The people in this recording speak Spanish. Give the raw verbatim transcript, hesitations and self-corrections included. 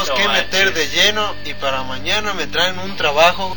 tenemos No que meter manches. de lleno y para mañana me traen un trabajo